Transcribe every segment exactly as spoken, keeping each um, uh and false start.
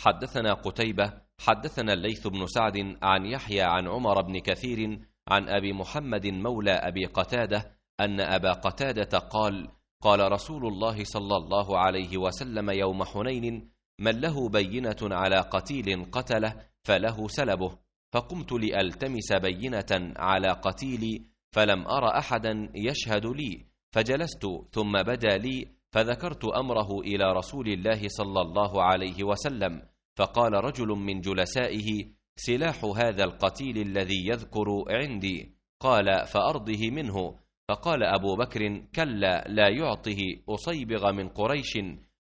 حدثنا قتيبة حدثنا الليث بن سعد عن يحيى عن عمر بن كثير عن أبي محمد مولى أبي قتادة أن أبا قتادة قال: قال رسول الله صلى الله عليه وسلم يوم حنين: من له بينة على قتيل قتله فله سلبه. فقمت لألتمس بينة على قتيلي فلم أر أحدا يشهد لي، فجلست ثم بدا لي فذكرت أمره إلى رسول الله صلى الله عليه وسلم، فقال رجل من جلسائه: سلاح هذا القتيل الذي يذكر عندي. قال: فأرضه منه. فقال أبو بكر: كلا، لا يعطه أصيبغ من قريش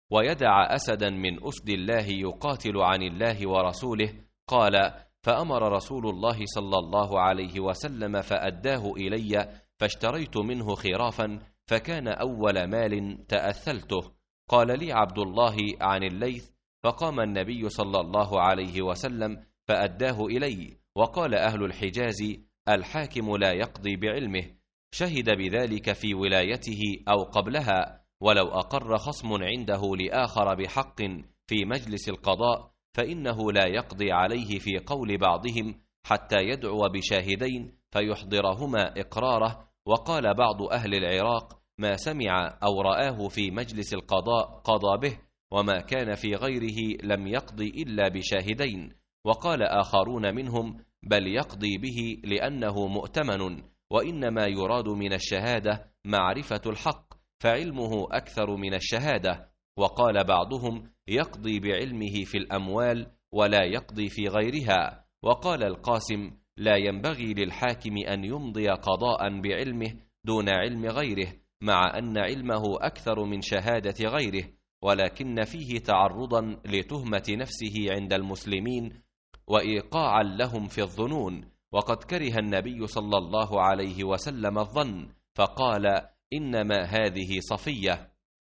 ويدع أسدا من أسد الله يقاتل عن الله ورسوله. قال: فأمر رسول الله صلى الله عليه وسلم فأداه إلي، فاشتريت منه خرافا، فكان أول مال تأثلته. قال لي عبد الله عن الليث: فقام النبي صلى الله عليه وسلم فأداه إلي. وقال أهل الحجاز: الحاكم لا يقضي بعلمه، شهد بذلك في ولايته أو قبلها، ولو أقر خصم عنده لآخر بحق في مجلس القضاء فإنه لا يقضي عليه في قول بعضهم حتى يدعو بشاهدين فيحضرهما إقراره. وقال بعض أهل العراق: ما سمع أو رآه في مجلس القضاء قضى به، وما كان في غيره لم يقضي إلا بشاهدين. وقال آخرون منهم: بل يقضي به لأنه مؤتمن، وإنما يراد من الشهادة معرفة الحق، فعلمه أكثر من الشهادة. وقال بعضهم: يقضي بعلمه في الأموال ولا يقضي في غيرها. وقال القاسم: لا ينبغي للحاكم أن يمضي قضاء بعلمه دون علم غيره، مع أن علمه أكثر من شهادة غيره، ولكن فيه تعرضا لتهمة نفسه عند المسلمين وإيقاعا لهم في الظنون. وقد كره النبي صلى الله عليه وسلم الظن، فقال: إنما هذه صفية.